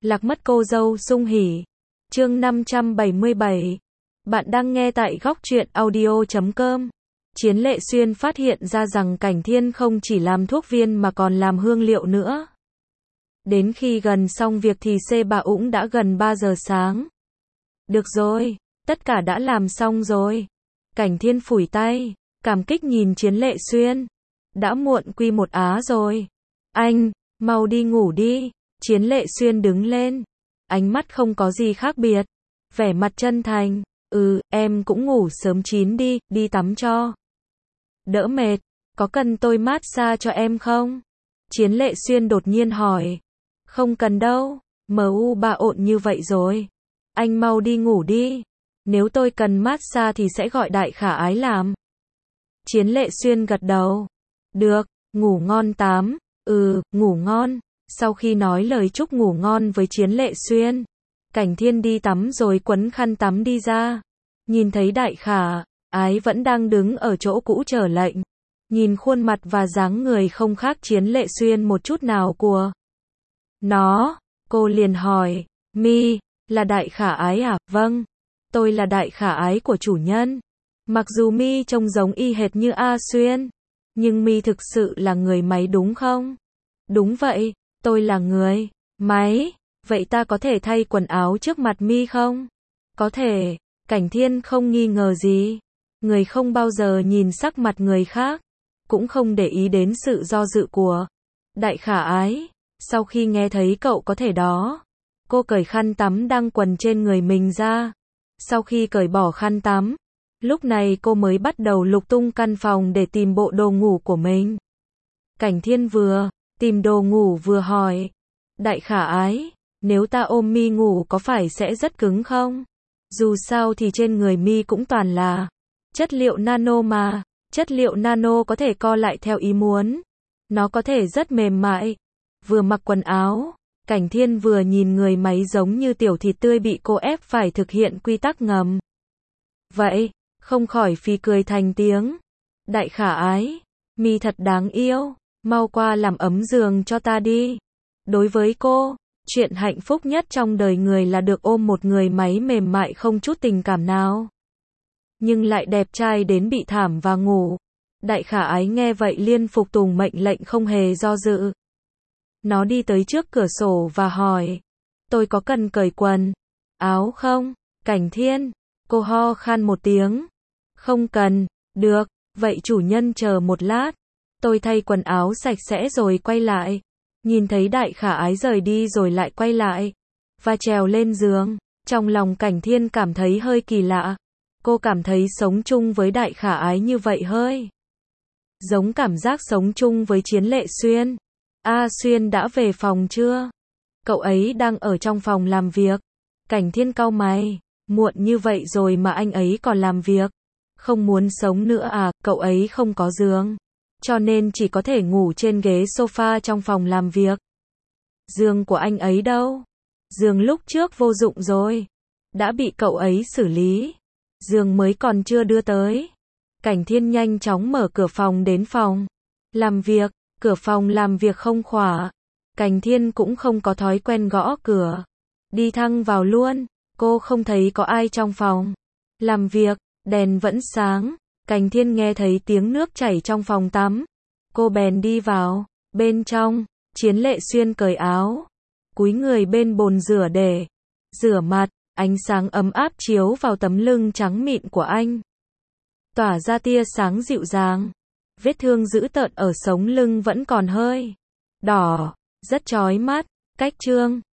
Lạc mất cô dâu sung hỉ. Chương 577. Bạn đang nghe tại góc truyện audio.com. Chiến Lệ Xuyên phát hiện ra rằng Cảnh Thiên không chỉ làm thuốc viên mà còn làm hương liệu nữa. Đến khi gần xong việc thì bà Ũng đã gần 3 giờ sáng. Được rồi, tất cả đã làm xong rồi. Cảnh Thiên phủi tay, cảm kích nhìn Chiến Lệ Xuyên. Đã muộn quy một á rồi. Anh, mau đi ngủ đi. Chiến Lệ Xuyên đứng lên. Ánh mắt không có gì khác biệt. Vẻ mặt chân thành. Em cũng ngủ sớm chín đi, đi tắm cho. Đỡ mệt, có cần tôi massage cho em không? Chiến Lệ Xuyên đột nhiên hỏi. Không cần đâu, bà ộn như vậy rồi. Anh mau đi ngủ đi. Nếu tôi cần massage thì sẽ gọi Đại Khả Ái làm. Chiến Lệ Xuyên gật đầu. Được, ngủ ngon tám. Ngủ ngon. Sau khi nói lời chúc ngủ ngon với Chiến Lệ Xuyên, Cảnh Thiên đi tắm rồi quấn khăn tắm đi ra. Nhìn thấy Đại Khả Ái vẫn đang đứng ở chỗ cũ chờ lệnh. Nhìn khuôn mặt và dáng người không khác Chiến Lệ Xuyên một chút nào của nó, cô liền hỏi, Mi, là Đại Khả Ái à? Vâng, tôi là Đại Khả Ái của chủ nhân. Mặc dù Mi trông giống y hệt như A Xuyên, nhưng Mi thực sự là người máy đúng không? Đúng vậy, tôi là người máy. Vậy ta có thể thay quần áo trước mặt Mi không? Có thể. Cảnh Thiên không nghi ngờ gì. Người không bao giờ nhìn sắc mặt người khác, cũng không để ý đến sự do dự của Đại Khả Ái. Sau khi nghe thấy cậu có thể đó, cô cởi khăn tắm đang quần trên người mình ra. Sau khi cởi bỏ khăn tắm, lúc này cô mới bắt đầu lục tung căn phòng để tìm bộ đồ ngủ của mình. Cảnh Thiên vừa tìm đồ ngủ vừa hỏi, Đại Khả Ái, nếu ta ôm Mi ngủ có phải sẽ rất cứng không? Dù sao thì trên người Mi cũng toàn là chất liệu nano mà, chất liệu nano có thể co lại theo ý muốn. Nó có thể rất mềm mại. Vừa mặc quần áo, Cảnh Thiên vừa nhìn người máy giống như tiểu thịt tươi bị cô ép phải thực hiện quy tắc ngầm. Vậy, không khỏi phì cười thành tiếng. Đại Khả Ái, Mi thật đáng yêu, mau qua làm ấm giường cho ta đi. Đối với cô, chuyện hạnh phúc nhất trong đời người là được ôm một người máy mềm mại không chút tình cảm nào, nhưng lại đẹp trai đến bị thảm và ngủ. Đại Khả Ái nghe vậy liên phục tùng mệnh lệnh không hề do dự. Nó đi tới trước cửa sổ và hỏi, tôi có cần cởi quần áo không? Cảnh Thiên, cô ho khan một tiếng. Không cần. Được, vậy chủ nhân chờ một lát. Tôi thay quần áo sạch sẽ rồi quay lại. Nhìn thấy Đại Khả Ái rời đi rồi lại quay lại và trèo lên giường. Trong lòng Cảnh Thiên cảm thấy hơi kỳ lạ. Cô cảm thấy sống chung với Đại Khả Ái như vậy hơi giống cảm giác sống chung với Chiến Lệ Xuyên. A Xuyên đã về phòng chưa? Cậu ấy đang ở trong phòng làm việc. Cảnh Thiên cau mày. Muộn như vậy rồi mà anh ấy còn làm việc. Không muốn sống nữa à? Cậu ấy không có giường, cho nên chỉ có thể ngủ trên ghế sofa trong phòng làm việc. Giường của anh ấy đâu? Giường lúc trước vô dụng rồi, đã bị cậu ấy xử lý. Giường mới còn chưa đưa tới. Cảnh Thiên nhanh chóng mở cửa phòng đến phòng làm việc. Cửa phòng làm việc không khóa. Cảnh Thiên cũng không có thói quen gõ cửa. Đi thẳng vào luôn. Cô không thấy có ai trong phòng làm việc. Đèn vẫn sáng. Cảnh Thiên nghe thấy tiếng nước chảy trong phòng tắm. Cô bèn đi vào. Bên trong, Chiến Lệ Xuyên cởi áo, cúi người bên bồn rửa để rửa mặt. Ánh sáng ấm áp chiếu vào tấm lưng trắng mịn của anh, tỏa ra tia sáng dịu dàng. Vết thương dữ tợn ở sống lưng vẫn còn hơi đỏ, rất chói mắt. Cách trương